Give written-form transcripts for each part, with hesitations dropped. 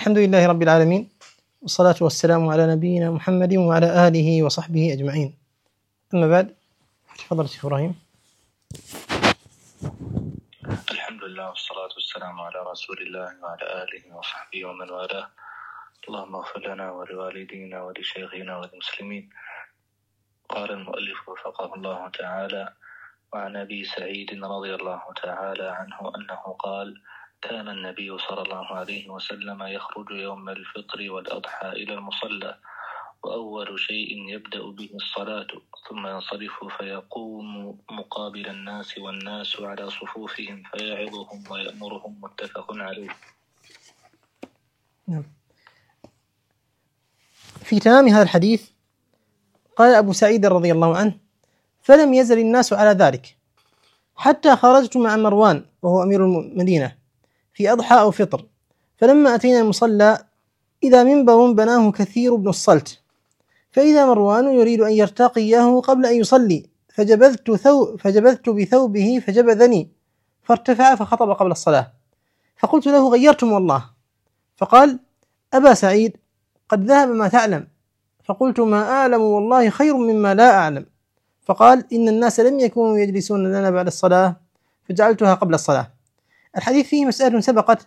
الحمد لله رب العالمين، والصلاة والسلام على نبينا محمد وعلى آله وصحبه أجمعين. أما بعد، تفضل شيخ إبراهيم. الحمد لله والصلاة والسلام على رسول الله وعلى آله وصحبه ومن والاه. اللهم اغفر لنا ولوالدينا ولشيخنا وللمسلمين. قال المؤلف وفقه الله تعالى: وعن أبي سعيد رضي الله تعالى عنه أنه قال: كان النبي صلى الله عليه وسلم يخرج يوم الفطر والأضحى إلى المصلى، وأول شيء يبدأ به الصلاة، ثم ينصرف فيقوم مقابل الناس والناس على صفوفهم فيعظهم ويأمرهم. متفق عليه. في تمام هذا الحديث قال أبو سعيد رضي الله عنه: فلم يزل الناس على ذلك حتى خرجت مع مروان وهو أمير المدينة في أضحى أو فطر، فلما أتينا المصلى إذا منبر بناه كثير بن الصلت، فإذا مروان يريد أن يرتقيه قبل أن يصلي، فجبذت بثوبه فجبذني، فارتفع فخطب قبل الصلاة، فقلت له: غيرتم والله. فقال: أبا سعيد، قد ذهب ما تعلم. فقلت: ما أعلم والله خير مما لا أعلم. فقال: إن الناس لم يكونوا يجلسون لنا بعد الصلاة فجعلتها قبل الصلاة. الحديث فيه مسألة سبقت،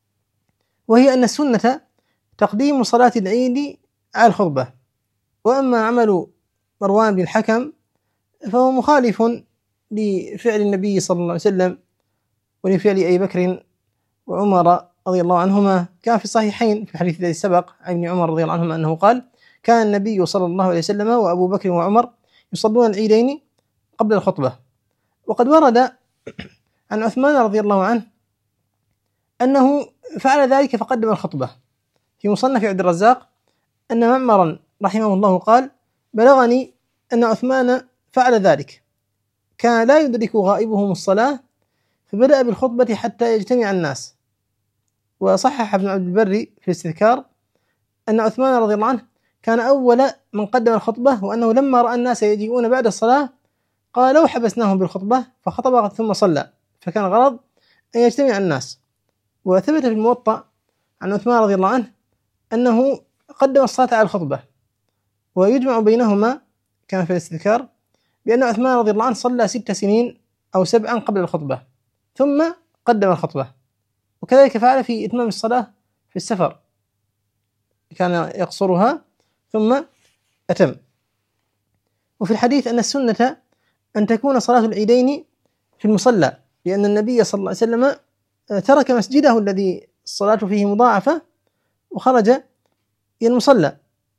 وهي أن السنة تقديم صلاة العيد على الخطبة، وأما عمل مروان بن الحكم فهو مخالف لفعل النبي صلى الله عليه وسلم ولفعل أبي بكر وعمر رضي الله عنهما. كان في الصحيحين في الحديث الذي سبق عن ابن عمر رضي الله عنهما أنه قال: كان النبي صلى الله عليه وسلم وأبو بكر وعمر يصلون العيدين قبل الخطبة. وقد ورد عن عثمان رضي الله عنه أنه فعل ذلك فقدم الخطبة. في مصنف عبد الرزاق أن معمرا رحمه الله قال: بلغني أن عثمان فعل ذلك، كان لا يدرك غائبهم الصلاة فبدأ بالخطبة حتى يجتمع الناس. وصحح ابن عبد البر في الاستذكار أن عثمان رضي الله عنه كان أول من قدم الخطبة، وأنه لما رأى الناس يجيئون بعد الصلاة قال: لو حبسناهم بالخطبة، فخطب ثم صلى، فكان غرض أن يجتمع الناس. وثبت في الموطأ عن عثمان رضي الله عنه أنه قدم الصلاة على الخطبة، ويجمع بينهما كان في الاستذكار بأن عثمان رضي الله عنه صلى 6 سنين أو 7 قبل الخطبة ثم قدم الخطبة، وكذلك فعل في إتمام الصلاة في السفر، كان يقصرها ثم أتم. وفي الحديث أن السنة أن تكون صلاة العيدين في المصلى، لأن النبي صلى الله عليه وسلم ترك مسجده الذي الصلاة فيه مضاعفة وخرج إلى المصلى.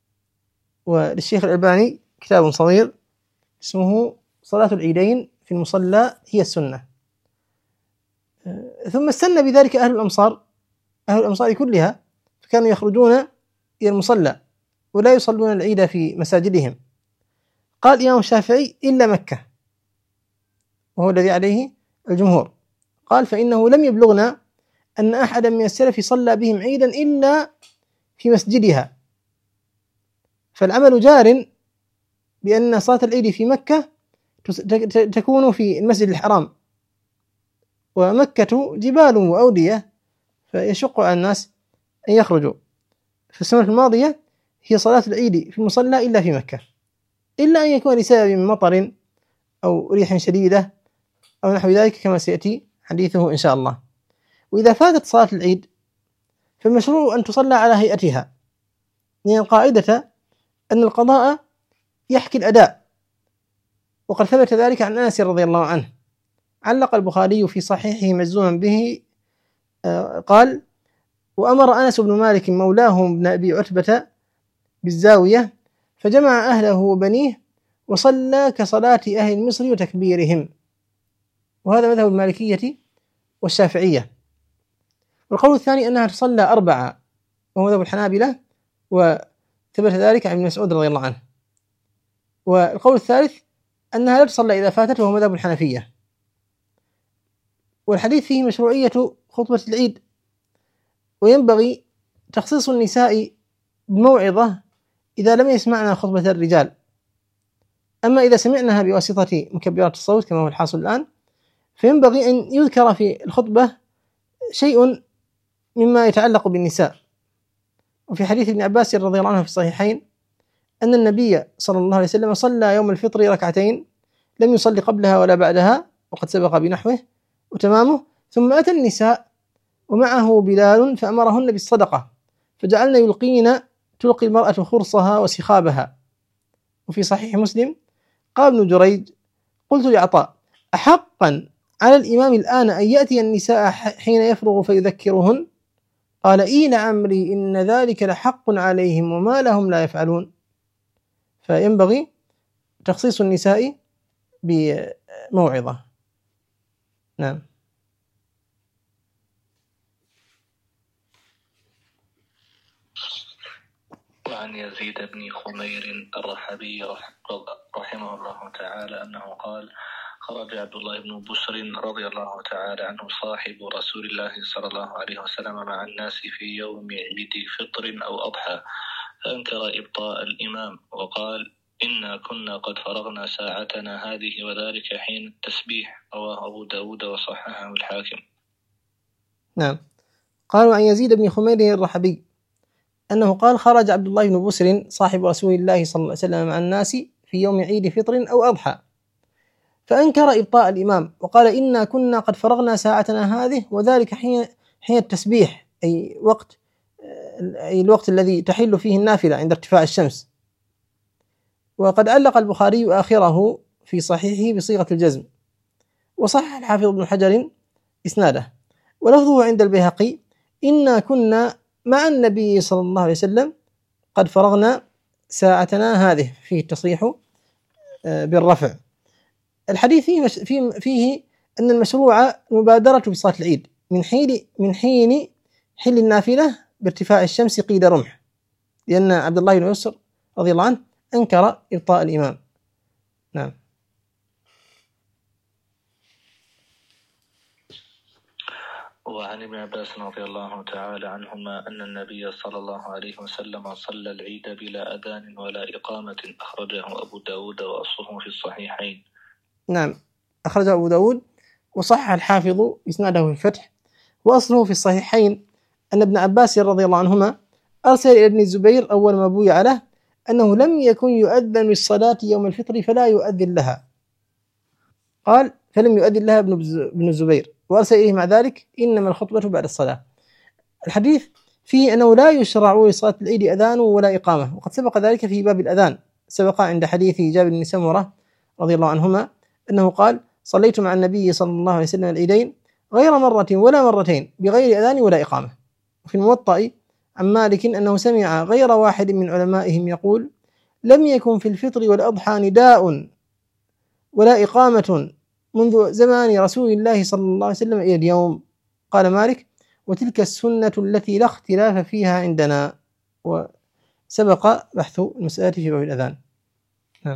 وللشيخ الألباني كتاب صغير اسمه صلاة العيدين في المصلى هي السنة. ثم استنى بذلك أهل الأمصار كلها، فكانوا يخرجون إلى المصلى ولا يصلون العيد في مساجدهم. قال الإمام الشافعي: إلا مكة، وهو الذي عليه الجمهور. قال: فإنه لم يبلغنا أن أحدا من السلف صلى بهم عيدا إلا في مسجدها، فالعمل جار بأن صلاة العيد في مكة تكون في المسجد الحرام، ومكة جبال وأودية فيشق على الناس أن يخرجوا. في السنة الماضية هي صلاة العيد في المصلى إلا في مكة، إلا أن يكون لسبب من مطر أو ريح شديدة أو نحو ذلك كما سيأتي حديثه إن شاء الله. وإذا فاتت صلاة العيد فالمشروع أن تصلى على هيئتها، لأن القاعدة أن القضاء يحكي الأداء، وقد ثبت ذلك عن أنس رضي الله عنه. علق البخاري في صحيحه مجزوما به قال: وأمر أنس بن مالك مولاه بن أبي عتبة بالزاوية فجمع أهله وبنيه وصلى كصلاة أهل مصر وتكبيرهم. وهذا مذهب المالكية والشافعية. والقول الثاني أنها تصلى 4، وهو مذهب الحنابلة، وثبت ذلك عن ابن مسعود رضي الله عنه. والقول الثالث أنها لا تصلى إذا فاتت، وهو مذهب الحنفية. والحديث فيه مشروعية خطبة العيد، وينبغي تخصيص النساء بموعظة إذا لم يسمعنا خطبة الرجال. أما إذا سمعناها بواسطة مكبرات الصوت كما هو الحاصل الآن، فينبغي أن يذكر في الخطبة شيء مما يتعلق بالنساء، وفي حديث ابن عباس رضي الله عنه في الصحيحين أن النبي صلى الله عليه وسلم صلى يوم الفطر ركعتين لم يصلي قبلها ولا بعدها، وقد سبق بنحوه وتمامه، ثم أتى النساء ومعه بلال فأمرهن بالصدقة فجعلن تلقي المرأة خرصها وسخابها. وفي صحيح مسلم قال ابن جريج: قلت لعطاء: أحقا على الإمام الآن أن يأتي النساء حين يفرغ فيذكرهن؟ قال: إي لعمري إن ذلك لحق عليهم وما لهم لا يفعلون. فينبغي تخصيص النساء بموعظة. نعم. وعن يزيد بن خمير الرحبي رحمه الله تعالى أنه قال: خرج عبد الله بن بسر رضي الله تعالى عنه صاحب رسول الله صلى الله عليه وسلم مع الناس في يوم عيد فطر أو أضحى، فأنكر إبطاء الإمام وقال: إنا كنا قد فرغنا ساعتنا هذه وذلك حين التسبيح. رواه أبو داود وصححه الحاكم. نعم. قالوا عن يزيد بن خمير الرحبي أنه قال: خرج عبد الله بن بسر صاحب رسول الله صلى الله عليه وسلم مع الناس في يوم عيد فطر أو أضحى، فأنكر إبطاء الإمام وقال: إنا كنا قد فرغنا ساعتنا هذه وذلك حين التسبيح، أي الوقت الذي تحل فيه النافلة عند ارتفاع الشمس. وقد علق البخاري آخره في صحيحه بصيغة الجزم، وصحح الحافظ ابن حجر إسناده، ولفظه عند البيهقي: إنا كنا مع النبي صلى الله عليه وسلم قد فرغنا ساعتنا هذه، فيه التصريح بالرفع. الحديث فيه أن المشروع مبادرة بصلاة العيد من حين حل النافلة بارتفاع الشمس قيد رمح، لأن عبد الله بن بسر رضي الله عنه أنكر إبطاء الإمام. نعم. وعن ابن عباس رضي الله تعالى عنهما أن النبي صلى الله عليه وسلم صلى العيد بلا أذان ولا إقامة، أخرجه أبو داود وأصله في الصحيحين. نعم، أخرجه أبو داود وصحح الحافظ إسناده في الفتح، وأصله في الصحيحين أن ابن عباس رضي الله عنهما أرسل إلى ابن الزبير أول ما بويع له أنه لم يكن يؤذن للصلاة يوم الفطر فلا يؤذن لها، قال: فلم يؤذن لها ابن الزبير، وأرسل إليه مع ذلك: إنما الخطبة بعد الصلاة. الحديث فيه أنه لا يشرع لصلاة العيد أذان ولا إقامة، وقد سبق ذلك في باب الأذان، سبق عند حديث جابر بن سمرة رضي الله عنهما أنه قال: صليت مع النبي صلى الله عليه وسلم العيدين غير مرة ولا مرتين بغير أذان ولا إقامة. وفي الموطأ عن مالك أنه سمع غير واحد من علمائهم يقول: لم يكن في الفطر والأضحى نداء ولا إقامة منذ زمان رسول الله صلى الله عليه وسلم إلى اليوم. قال مالك: وتلك السنة التي لا اختلاف فيها عندنا. وسبق بحث المسألة في باب الأذان. نعم.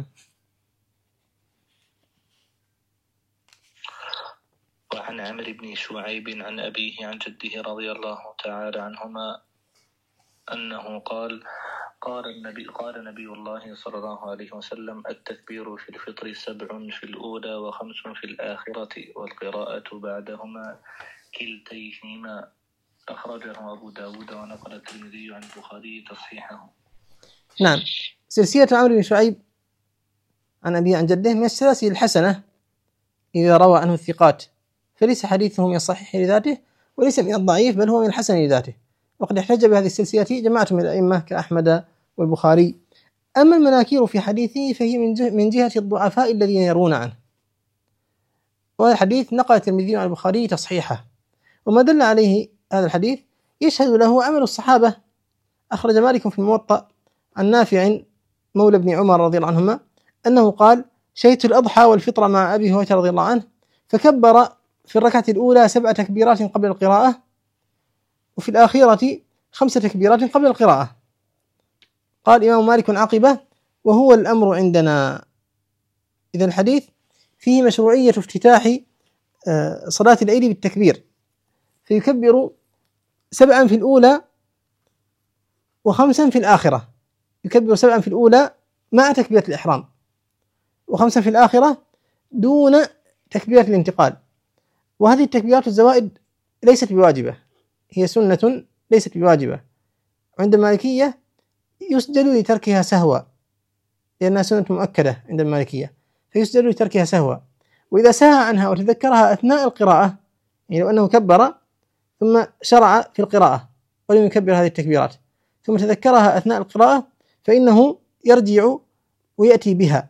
وعن عمرو بن شعيب عن أبيه عن جده رضي الله تعالى عنهما أنه قال: قال نبي الله صلى الله عليه وسلم: التكبير في الفطر 7 في الأولى و5 في الآخرة، والقراءة بعدهما كلتيهما. أخرجه أبو داود ونقل الترمذي عن البخاري تصحيحه. نعم. سلسلة عمرو بن شعيب عن أبيه عن جده من السلاسل الحسنة إذا روى عنه الثقات، فليس حديثه من الصحيح لذاته وليس من الضعيف، بل هو من الحسن لذاته، وقد احتج بهذه السلسلة جماعة من الأئمة كأحمد والبخاري. أما المناكير في حديثه فهي من جهة الضعفاء الذين يرون عنه، وهذا الحديث نقل الترمذي عن البخاري تصحيحه، وما دل عليه هذا الحديث يشهد له عمل الصحابة. أخرج مالك في الموطأ عن نافع مولى ابن عمر رضي الله عنهما أنه قال: شهدت الأضحى والفطر مع أبي هريرة رضي الله عنه، فكبر في الركعة الأولى 7 تكبيرات قبل القراءة، وفي الآخرة 5 تكبيرات قبل القراءة. قال الإمام مالك عقبه: وهو الأمر عندنا. إذا الحديث فيه مشروعية افتتاح صلاة العيد بالتكبير، فيكبر 7 في الأولى و5 في الآخرة، يكبر 7 في الأولى مع تكبيرة الإحرام، و5 في الآخرة دون تكبيرة الانتقال. وهذه التكبيرات الزوائد ليست بواجبة، هي سنة ليست بواجبة، وعند المالكية يسجد لتركها سهوا، لأنها سنة مؤكدة عند المالكية، فيسجد لتركها سهوا. وإذا سهى عنها وتذكرها أثناء القراءة، يعني لو أنه كبر ثم شرع في القراءة ولم يكبر هذه التكبيرات ثم تذكرها أثناء القراءة، فإنه يرجع ويأتي بها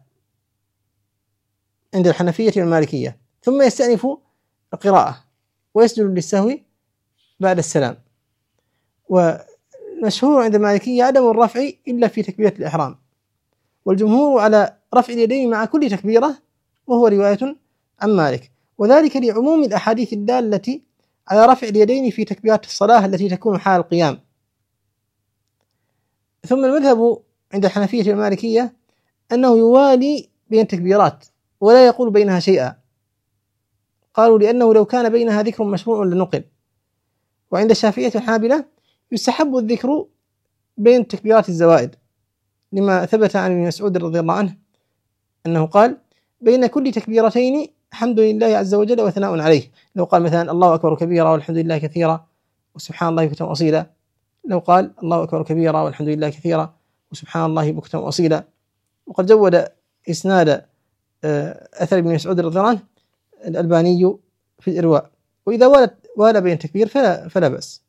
عند الحنفية والمالكية، ثم يستأنف القراءة ويسجد للسهو بعد السلام. ومشهور عند المالكية عدم الرفع إلا في تكبيرة الإحرام، والجمهور على رفع اليدين مع كل تكبيرة، وهو رواية عن مالك، وذلك لعموم الأحاديث الدالة على رفع اليدين في تكبيرات الصلاة التي تكون حال القيام. ثم المذهب عند الحنفية والمالكية أنه يوالي بين التكبيرات ولا يقول بينها شيئا، قالوا لأنه لو كان بينها ذكر مشروع لنقل. وعند الشافعية والحنابلة يستحب الذكر بين تكبيرات الزوائد، لما ثبت عن ابن مسعود رضي الله عنه أنه قال: بين كل تكبيرتين حمد لله عز وجل وثناء عليه. لو قال مثلا الله أكبر كبيرا والحمد لله كثيرا وسبحان الله بكرة وأصيلا، لو قال الله أكبر كبيرا والحمد لله كثيرا وسبحان الله بكرة وأصيلا. وقد جود إسناد أثر ابن مسعود رضي الله عنه الألباني في الإرواء. وإذا والى بين تكبير فلا بأس.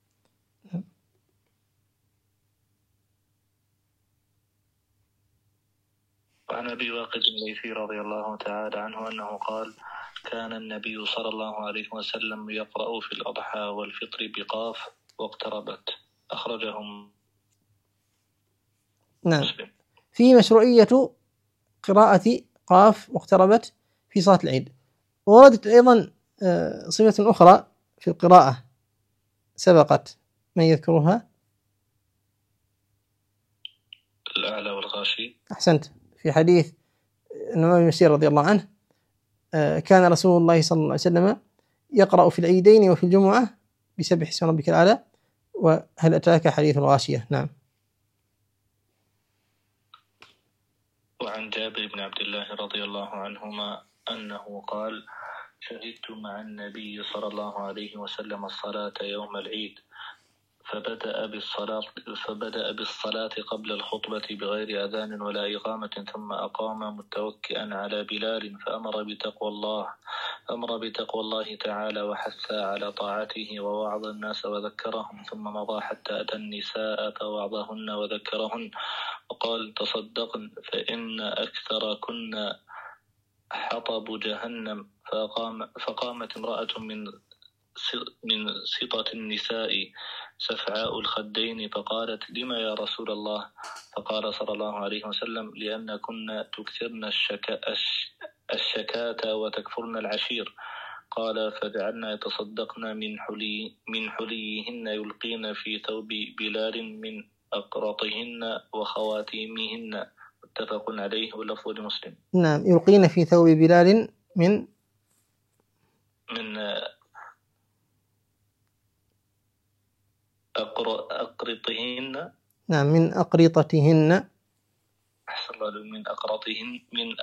وعن أبي واقد الليثي رضي الله تعالى عنه أنه قال: كان النبي صلى الله عليه وسلم يقرأ في الأضحى والفطر بقاف واقتربت. أخرجهم نعم. مسلم. في مشروعية قراءة قاف واقتربت في صلاة العيد. وردت أيضا صفة أخرى في القراءة سبقت، من يذكرها؟ الأعلى والغاشي. أحسنت. في حديث النعمان بن بشير رضي الله عنه كان رسول الله صلى الله عليه وسلم يقرأ في العيدين وفي الجمعة بسبح اسم ربك الأعلى وهل أتاك حديث الغاشية. نعم. وعن جابر بن عبد الله رضي الله عنهما أنه قال: شهدت مع النبي صلى الله عليه وسلم الصلاة يوم العيد، فبدأ بالصلاة قبل الخطبة بغير أذان ولا إقامة، ثم أقام متوكئا على بلال، فأمر بتقوى الله تعالى وحث على طاعته ووعظ الناس وذكرهم، ثم مضى حتى أتى النساء فوعظهن وذكرهن وقال: تصدقن فإن أكثركن حطب جهنم. فقامت امرأة من سطة النساء سفعاء الخدين فقالت: لما يا رسول الله؟ فقال صلى الله عليه وسلم: لأنكن تكثرن الشكاة وتكفرن العشير. قال: فجعلنا يتصدقن من حليهن يلقين في ثوب بلال من أقرطهن وخواتيمهن. متفق عليه واللفظ لمسلم. نعم. يلقين في ثوب بلال من أقرطهن. نعم، من أقرطتهن. أحسن الله. من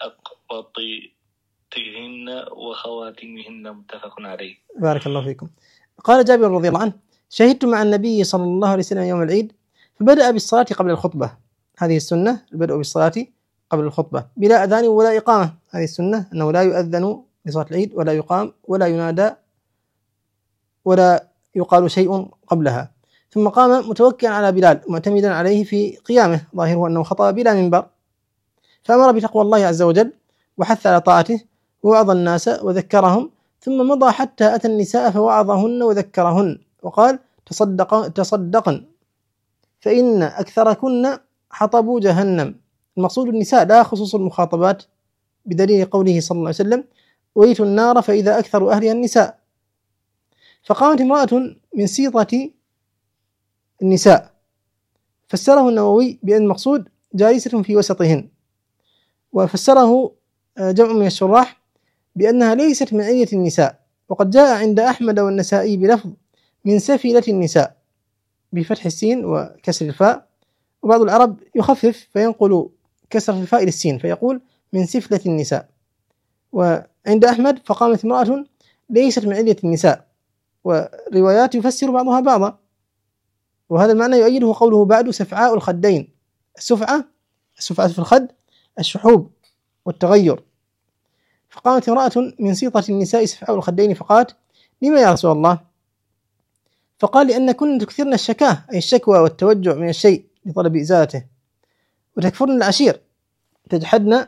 أقرطتهن وخواتمهن. متفق عليه. بارك الله فيكم. قال جابر رضي الله عنه: شهدت مع النبي صلى الله عليه وسلم يوم العيد فبدأ بالصلاة قبل الخطبة. هذه السنة، البدء بالصلاة قبل الخطبة بلا أذان ولا إقامة. هذه السنة، أنه لا يؤذن لصلاة العيد ولا يقام ولا ينادى ولا يقال شيء قبلها. ثم قام متوكئا على بلال معتمدا عليه في قيامه، ظاهره أنه خطأ بلا منبر، فأمر بتقوى الله عز وجل وحث على طاعته ووعظ الناس وذكرهم، ثم مضى حتى أتى النساء فوعظهن وذكرهن وقال: تصدقن فإن أكثركن حطب جهنم. المقصود النساء لا خصوص المخاطبات، بدليل قوله صلى الله عليه وسلم: ويت النار فإذا أكثر أهلها النساء. فقامت امرأة من سيطة النساء، فسره النووي بأن المقصود جالسة في وسطهن، وفسره جمع من الشراح بأنها ليست من علية النساء. وقد جاء عند أحمد والنسائي بلفظ من سفلة النساء بفتح السين وكسر الفاء، وبعض العرب يخفف فينقل كسر الفاء إلى السين فيقول من سفلة النساء. وعند أحمد فقامت امرأة ليست من علية النساء، وروايات يفسر بعضها بعضا. وهذا المعنى يؤيده قوله بعد سفعاء الخدين. السفعة في الخد الشحوب والتغير. فقامت امرأة من سيطة النساء سفعاء الخدين فقالت: لما يا رسول الله؟ فقال: لأن كن تكثرن الشكاه، أي الشكوى والتوجع من الشيء لطلب إزالته، وتكفرن العشير، تجحدن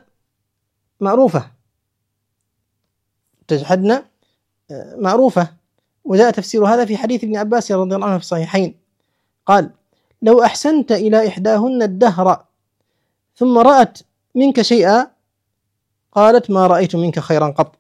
معروفة. وجاء تفسير هذا في حديث ابن عباس رضي الله عنه في الصحيحين، قال: لو أحسنت إلى إحداهن الدهر ثم رأت منك شيئا قالت: ما رأيت منك خيرا قط.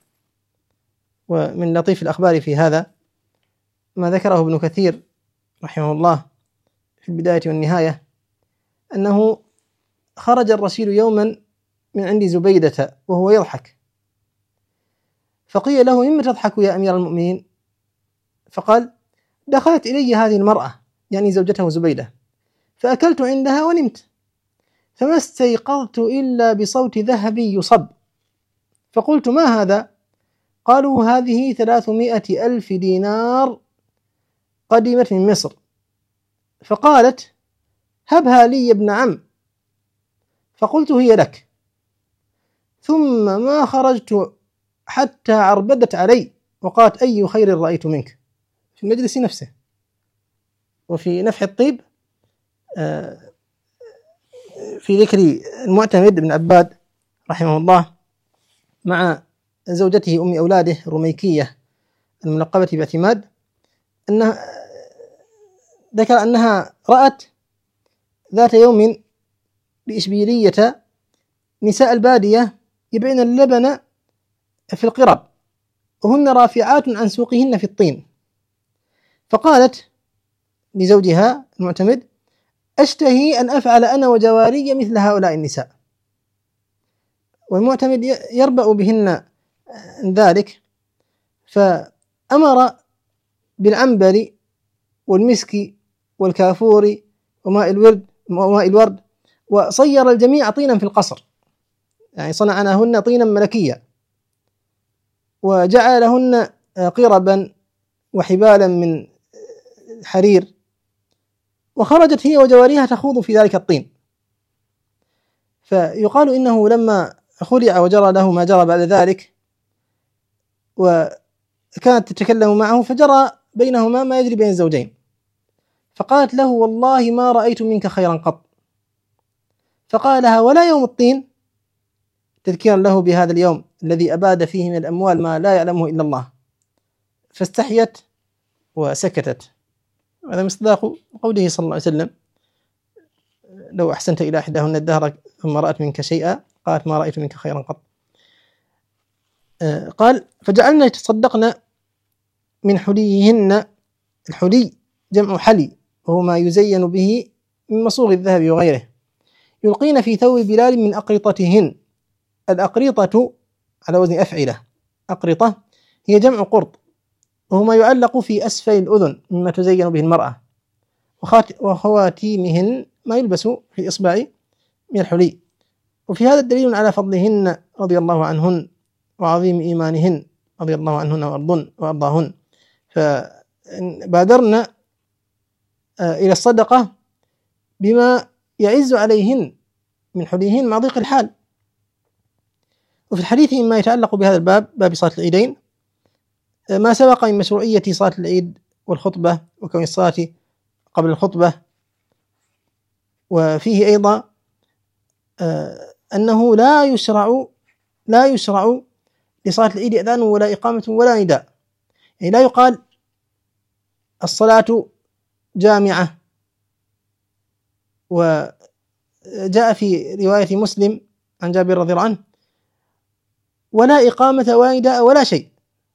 ومن لطيف الأخبار في هذا ما ذكره ابن كثير رحمه الله في البداية والنهاية، أنه خرج الرسول يوما من عند زبيدة وهو يضحك، فقيل له: مما تضحك يا أمير المؤمنين؟ فقال: دخلت إلي هذه المرأة، يعني زوجته زبيدة، فأكلت عندها ونمت، فما استيقظت إلا بصوت ذهب يصب، فقلت: ما هذا؟ قالوا: هذه 300,000 دينار قدمت من مصر. فقالت: هبها لي يا ابن عم. فقلت: هي لك. ثم ما خرجت حتى عربدت علي وقالت: أي خير رأيت منك، في المجلس نفسه. وفي نفح الطيب في ذكر المعتمد بن عباد رحمه الله مع زوجته أم أولاده الرميكية الملقبة باعتماد، ذكر أنها رأت ذات يوم بإشبيلية نساء البادية يبيعن اللبن في القرب وهن رافعات عن سوقهن في الطين، فقالت لزوجها المعتمد: أشتهي أن أفعل أنا وجواري مثل هؤلاء النساء. والمعتمد يربأ بهن ذلك، فأمر بالعنبر والمسك والكافور وماء الورد، وصير الجميع طينا في القصر، يعني صنع لهن طينا ملكيا، وجعل لهن قربا وحبالا من حرير، وخرجت هي وجواريها تخوض في ذلك الطين. فيقال إنه لما خلع وجرى له ما جرى بعد ذلك وكانت تتكلم معه، فجرى بينهما ما يجري بين الزوجين، فقالت له: والله ما رأيت منك خيرا قط. فقال لها: ولا يوم الطين؟ تذكيرا له بهذا اليوم الذي أباد فيه من الأموال ما لا يعلمه إلا الله. فاستحيت وسكتت. هذا مصداق قوله صلى الله عليه وسلم: لو أحسنت إلى إحداهن الدهر ثم رأت منك شيئا قالت: ما رأيت منك خيرا قط. قال: فجعلنا يتصدقن من حليهن. الحلي جمع حلي، وهو ما يزين به من مصوغ الذهب وغيره، يلقين في ثوب بلال من أقرطتهن. الأقرطة على وزن أفعلة. أقرطة هي جمع قرط، وهو ما يعلق في أسفل الأذن مما تزين به المرأة، وخواتيمهن ما يلبس في الإصبع من الحلي. وفي هذا دليل على فضلهن رضي الله عنهن وعظيم إيمانهن رضي الله عنهن وأرضاهن. فبادرنا إلى الصدقة بما يعز عليهن من حليهن مع ضيق الحال. وفي الحديث مما يتعلق بهذا الباب، باب صلاة العيدين، ما سبق من مشروعية صلاة العيد والخطبة وكون الصلاة قبل الخطبة. وفيه أيضا أنه لا يشرع لصلاة العيد أذان ولا إقامة ولا نداء، يعني لا يقال الصلاة جامعة. وجاء في رواية مسلم عن جابر رضي الله عنه: ولا إقامة ولا نداء ولا شيء.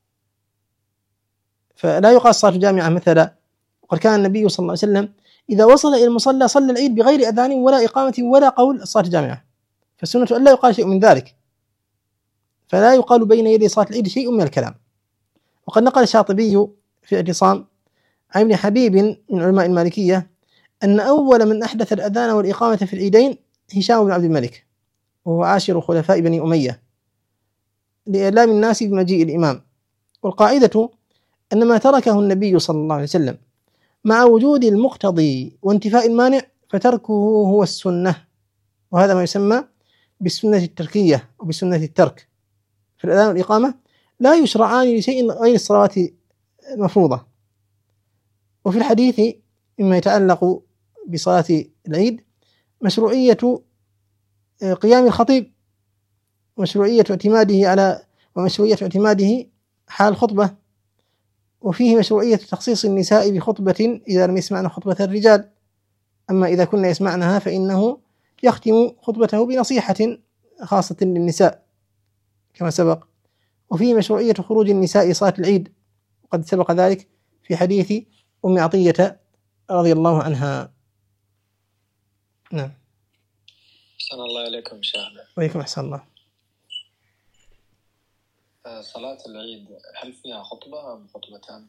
فلا يقال الصلاة جامعة مثلا. وقد كان النبي صلى الله عليه وسلم إذا وصل إلى المصلى صلى العيد بغير أذان ولا إقامة ولا قول الصلاة جامعة، فالسنة أن لا يقال شيء من ذلك، فلا يقال بين يدي صلاة العيد شيء من الكلام. وقد نقل الشاطبي في اعتصام عن ابن حبيب من علماء المالكية أن أول من أحدث الأذان والإقامة في العيدين هشام بن عبد الملك، وهو عاشر خلفاء بني أمية، لإعلام الناس بمجيء الإمام. والقاعدة أن ما تركه النبي صلى الله عليه وسلم مع وجود المقتضي وانتفاء المانع فتركه هو السنة، وهذا ما يسمى بالسنة التركية وبسنة الترك. في الأذان والإقامة لا يشرعان لشيء غير الصلوات المفروضة. وفي الحديث مما يتعلق بصلاة العيد مشروعية قيام الخطيب، ومشروعية اعتماده حال الخطبة، وفيه مشروعية تخصيص النساء بخطبة إذا لم يسمعن خطبة الرجال، أما إذا كنا يسمعنها فإنه يختم خطبته بنصيحة خاصة للنساء كما سبق. وفيه مشروعية خروج النساء صلاة العيد، وقد سبق ذلك في حديث أم عطية رضي الله عنها. نعم. أحسن الله إليكم شيخنا. وإليكم أحسن الله. صلاة العيد هل فيها خطبة أم خطبتان؟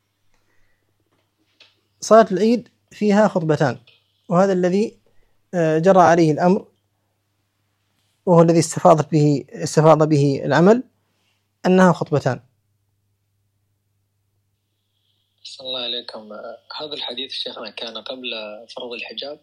صلاة العيد فيها خطبتان، وهذا الذي جرى عليه الأمر، وهو الذي استفاض به العمل، أنها خطبتان. أحسن الله إليكم. هذا الحديث شيخنا كان قبل فرض الحجاب؟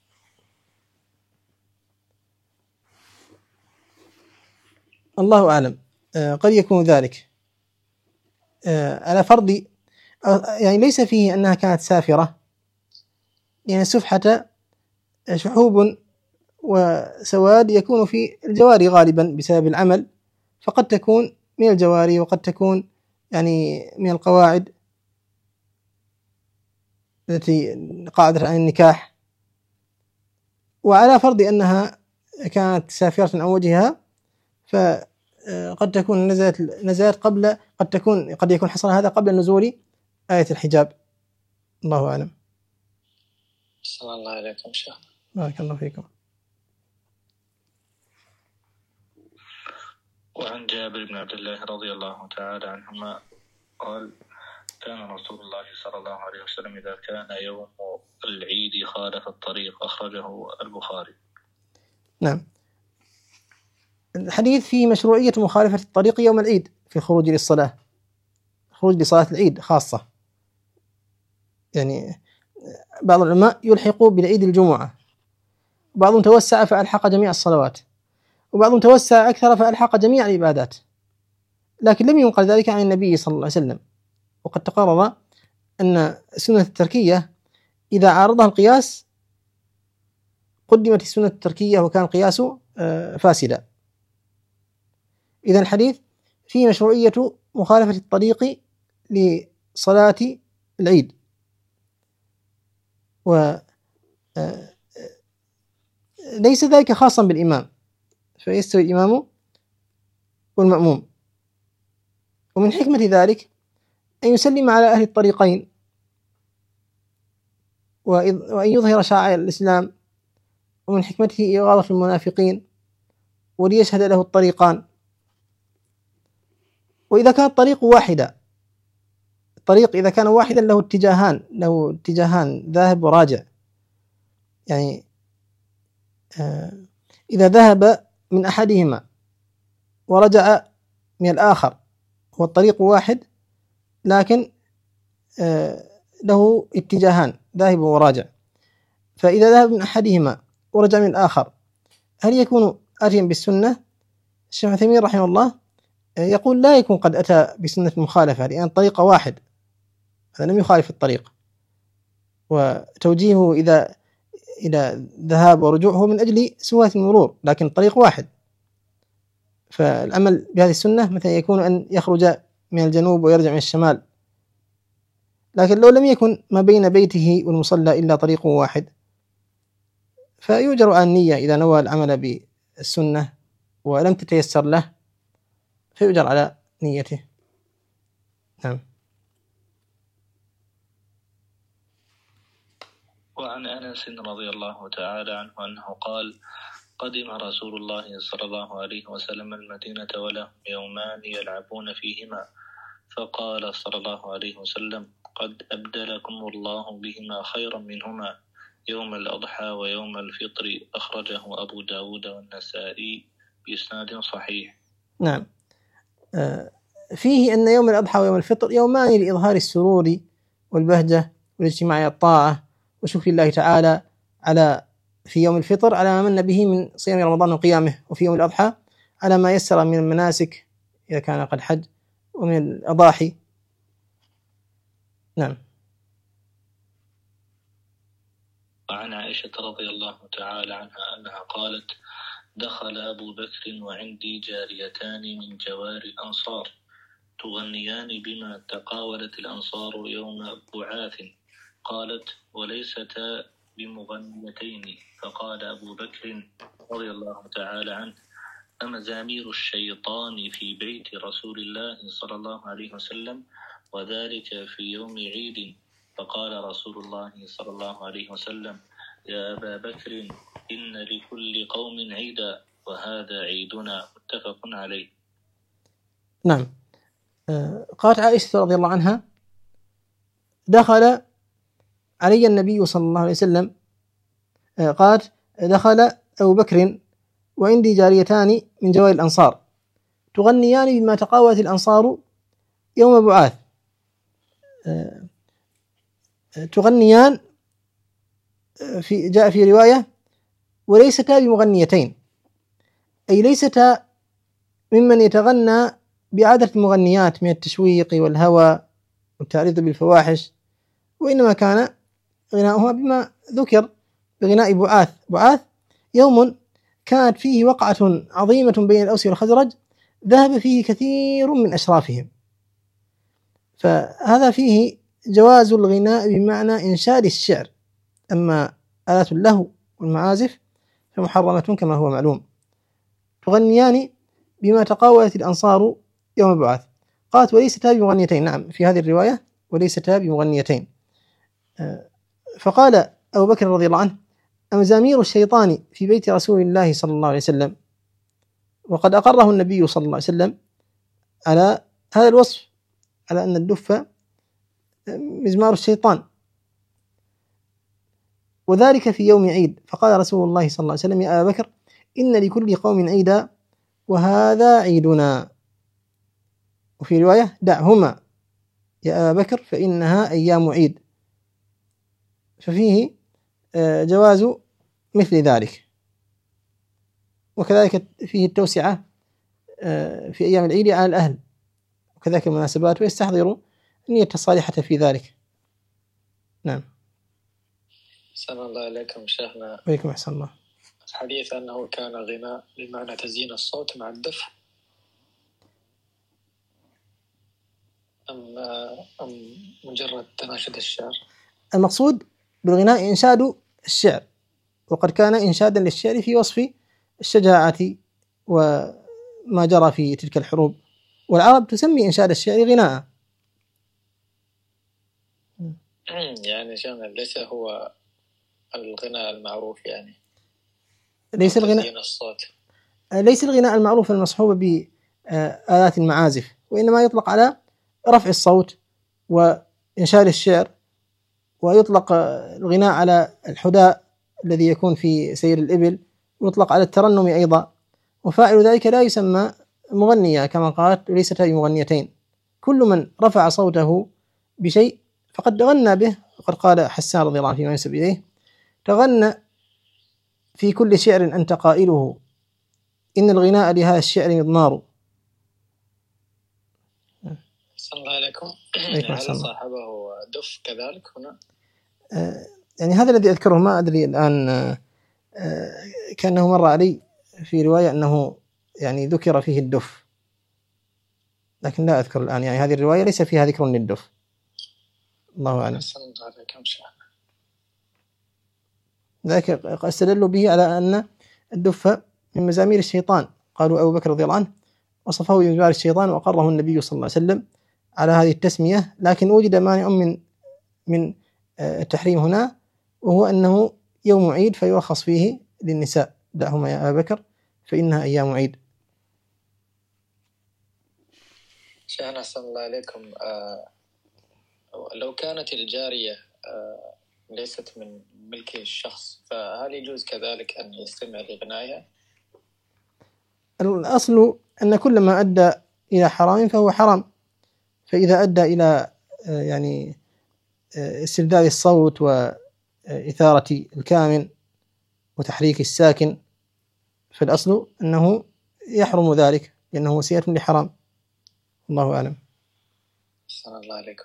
الله أعلم، قد يكون ذلك على فرض، يعني ليس فيه أنها كانت سافرة، يعني السفحة شحوب وسواد يكون في الجواري غالبا بسبب العمل، فقد تكون من الجواري وقد تكون يعني من القواعد التي قاعدة عن النكاح. وعلى فرض أنها كانت سافرة عن وجهها فقد تكون نزلت قبل، قد يكون حصل هذا قبل نزول آية الحجاب. الله أعلم. صلى الله عليكم شيخ. بارك الله فيكم. وعن جابر بن عبد الله رضي الله تعالى عنهما قال: كان رسول الله صلى الله عليه وسلم إذا كان يوم العيد خالف الطريق. أخرجه البخاري. نعم. الحديث فيه مشروعية مخالفة الطريق يوم العيد في الخروج للصلاة، خروج لصلاة العيد خاصة. يعني بعض العلماء يلحق بالعيد الجمعة، وبعضهم توسع فألحق جميع الصلوات، وبعضهم توسع أكثر فألحق جميع العبادات، لكن لم ينقل ذلك عن النبي صلى الله عليه وسلم. وقد تقرر أن السنة التركية إذا عارضها القياس قدمت السنة التركية وكان القياس فاسدا. إذن الحديث فيه مشروعية مخالفة الطريق لصلاة العيد، وليس ذلك خاصا بالإمام، فيستوي الإمام والمأموم. ومن حكمة ذلك أن يسلم على أهل الطريقين، وأن يظهر شعائر الإسلام، ومن حكمته إغاظة المنافقين وليشهد له الطريقان. وإذا كان الطريق واحدة، الطريق إذا كان واحدا له اتجاهان ذاهب وراجع، يعني إذا ذهب من أحدهما ورجع من الآخر، هو الطريق واحد لكن له اتجاهان ذاهب وراجع، فإذا ذهب من أحدهما ورجع من الآخر هل يكون آتيا بالسنة؟ الشيخ عثيمين رحمه الله يقول لا يكون قد أتى بسنة المخالفة، لأن الطريق واحد، هذا لم يخالف الطريق، وتوجيهه إلى ذهاب ورجوع هو من أجل سواة المرور، لكن الطريق واحد. فالعمل بهذه السنة مثلا يكون أن يخرج من الجنوب ويرجع من الشمال، لكن لو لم يكن ما بين بيته والمصلى إلا طريق واحد فيؤجر على النية إذا نوى العمل بالسنة ولم تتيسر له، فيؤجر على نيته. نعم. وعن أنس رضي الله تعالى عنه أنه قال: قدم رسول الله صلى الله عليه وسلم المدينة ولهم يومان يلعبون فيهما، فقال صلى الله عليه وسلم: قد أبدلكم الله بهما خيرا منهما، يوم الأضحى ويوم الفطر. أخرجه أبو داود والنسائي بإسناد صحيح. نعم. فيه أن يوم الأضحى ويوم الفطر يومان لإظهار السرور والبهجة والاجتماع على الطاعة وشكر الله تعالى على في يوم الفطر على ما من به من صيام رمضان وقيامه، وفي يوم الأضحى على ما يسر من المناسك إذا كان قد حج ومن الأضاحي. نعم. وعن عائشة رضي الله تعالى عنها أنها قالت: دخل أبو بكر وعندي جاريتان من جوار الأنصار تغنيان بما تقاولت الأنصار يوم بعاث. قالت: وليستا بمغنيتين. فقال أبو بكر رضي الله تعالى عنه: أمزامير الشيطان في بيت رسول الله صلى الله عليه وسلم، وذلك في يوم عيد. فقال رسول الله صلى الله عليه وسلم: يا أبا بكر، إن لكل قوم عيدا، وهذا عيدنا. متفق عليه. نعم. قالت عائشة رضي الله عنها: دخل علي النبي صلى الله عليه وسلم، قالت: دخل أبو بكر وعندي جاريتان من جوار الأنصار تغنيان بما تقاولت الأنصار يوم بعاث. تغنيان جاء في رواية: وليستا بمغنيتين، أي ليستا ممن يتغنى بعادة المغنيات من التشويق والهوى والتعريض بالفواحش، وإنما كان غناؤها بما ذكر بغناء بعاث. بعاث يوم كانت فيه وقعة عظيمة بين الأوس والخزرج ذهب فيه كثير من أشرافهم، فهذا فيه جواز الغناء بمعنى إنشاد الشعر. أما آلات اللهو والمعازف فمحرمة كما هو معلوم. تغنيان بما تقاولت الأنصار يوم بعاث. قالت: وليستا بمغنيتين. نعم، في هذه الرواية وليستا بمغنيتين. فقال أبو بكر رضي الله عنه: أمزامير الشيطان في بيت رسول الله صلى الله عليه وسلم. وقد أقره النبي صلى الله عليه وسلم على هذا الوصف، على أن الدف مزمار الشيطان، وذلك في يوم عيد. فقال رسول الله صلى الله عليه وسلم: يا أبا بكر، إن لكل قوم عيدا، وهذا عيدنا. وفي رواية: دعهما يا أبا بكر فإنها أيام عيد. ففيه جواز مثل ذلك، وكذلك فيه التوسعة في أيام العيد على الأهل، وكذلك المناسبات، ويستحضروا النية الصالحة في ذلك. نعم. أحسن الله عليكم شيخنا. وعليكم أحسن الله. الحديث أنه كان غناء بمعنى تزيين الصوت مع الدف، أم مجرد تناشد الشعر؟ المقصود بالغناء إنشاد الشعر، وقد كان إنشادا للشعر في وصف الشجاعة وما جرى في تلك الحروب، والعرب تسمي إنشاد الشعر غناء. يعني شيخنا ليس هو الغناء المعروف، يعني ليس الغناء الصوت، ليس الغناء المعروف المصحوب بآلات المعازف، وإنما يطلق على رفع الصوت وإنشاد الشعر، ويطلق الغناء على الحداء الذي يكون في سير الإبل، ويطلق على الترنم أيضا. وفاعل ذلك لا يسمى مغنيا، كما قالت: ليست بمغنيتين. كل من رفع صوته بشيء فقد غنى به. وقد قال حسان رضي الله عنه فيما ينسب إليه: تغنى في كل شعر أنت قائله، إن الغناء لهذا الشعر مضمار. صلى الله عليكم. هل صاحبه دف كذلك هنا؟ يعني هذا الذي أذكره، ما أدري الآن، كأنه مر علي في رواية أنه يعني ذكر فيه الدف، لكن لا أذكر الآن. يعني هذه الرواية ليس فيها ذكر للدف، الله أعلم. ذلك استدلوا به على أن الدف من مزامير الشيطان. قالوا أبو بكر رضي الله عنه وصفه بمزمار الشيطان، وأقره النبي صلى الله عليه وسلم على هذه التسمية. لكن وجد مانع من التحريم هنا، وهو أنه يوم عيد فيرخص فيه للنساء: دعهما يا أبا بكر فإنها أيام عيد. شيخنا صلى الله عليكم، لو كانت الجارية ليست من ملك الشخص، فهل يجوز كذلك أن يستمع لغنائها؟ الأصل أن كل ما أدى إلى حرام فهو حرام، فإذا أدى إلى يعني استبدال الصوت وإثارة الكامن وتحريك الساكن، فالأصل أنه يحرم ذلك لأنه وسيلة لحرام. الله أعلم. أحسن الله عليكم.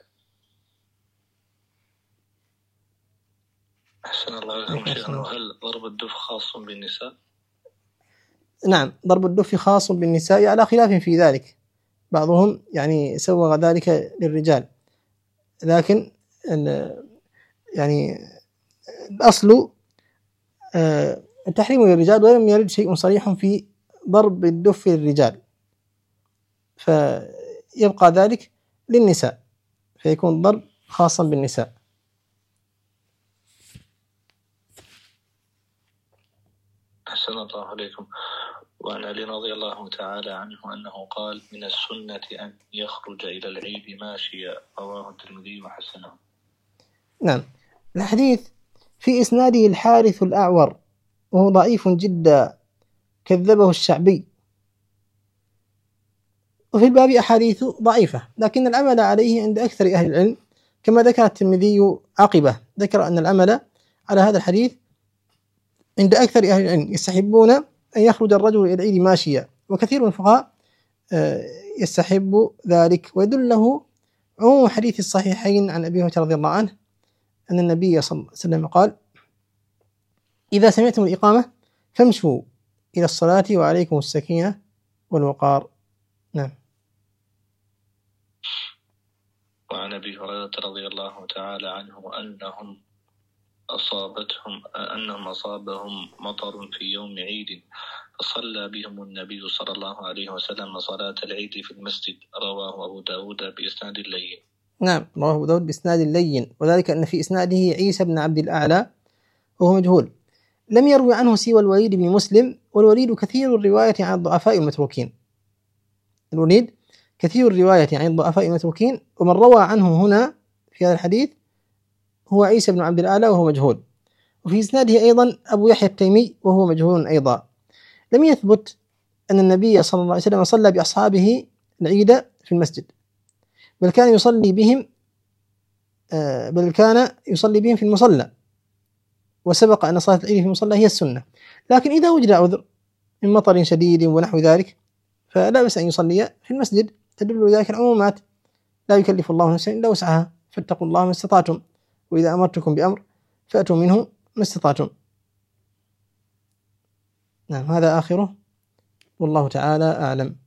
أحسن الله عليكم شيخنا. وهل ضرب الدف خاص بالنساء؟ نعم، ضرب الدف خاص بالنساء على خلاف في ذلك، بعضهم يعني سوغ ذلك للرجال، لكن يعني الأصل التحريم للرجال، ولم يرد شيء صريح في ضرب الدف للرجال، فيبقى ذلك للنساء، فيكون ضرب خاصا بالنساء. أحسن الله عليكم. وعن علي رضي الله تعالى عنه أنه قال: من السنة أن يخرج إلى العيد ماشيا، رواه الترمذي وحسنه. نعم، الحديث في إسناده الحارث الأعور وهو ضعيف جدا، كذبه الشعبي، وفي الباب أحاديث ضعيفة لكن العمل عليه عند أكثر أهل العلم، كما ذكر الترمذي عقبه، ذكر أن العمل على هذا الحديث عند أكثر أهل العلم يستحبون أن يخرج الرجل إلى العيد ماشيا، وكثير من الفقهاء يستحب ذلك. ويدل له عموم حديث الصحيحين عن أبي هريرة رضي الله عنه أن النبي صلى الله عليه وسلم قال: إذا سمعتم الإقامة فامشوا إلى الصلاة وعليكم السكينة والوقار. نعم. وعن أبي هريرة رضي الله تعالى عنه أنهم أصابهم مطر في يوم عيد، فصلى بهم النبي صلى الله عليه وسلم صلاة العيد في المسجد، رواه أبو داود بإسناد لين. نعم، رواه أبو داود بإسناد لين، وذلك أن في إسناده عيسى بن عبد الأعلى وهو مجهول، لم يروي عنه سوى الوليد بن مسلم، والوليد كثير الرواية عن الضعفاء المتروكين. الوليد كثير الرواية عن الضعفاء المتروكين، ومن روى عنه هنا في هذا الحديث هو عيسى بن عبد الأعلى وهو مجهول. وفي إسناده أيضا أبو يحيى التيمي وهو مجهول أيضا. لم يثبت أن النبي صلى الله عليه وسلم صلى بأصحابه العيد في المسجد، بل كان يصلي بهم في المصلى، وسبق أن صلاة العيد في المصلى هي السنة. لكن إذا وجد عذر من مطر شديد ونحو ذلك فلا بأس أن يصلي في المسجد، تدل ذلك العمومات: لا يكلف الله نفسا إلا وسعها، فاتقوا الله ما استطعتم، وإذا أمرتكم بأمر فأتوا منه ما استطعتم. نعم، هذا آخره، والله تعالى أعلم.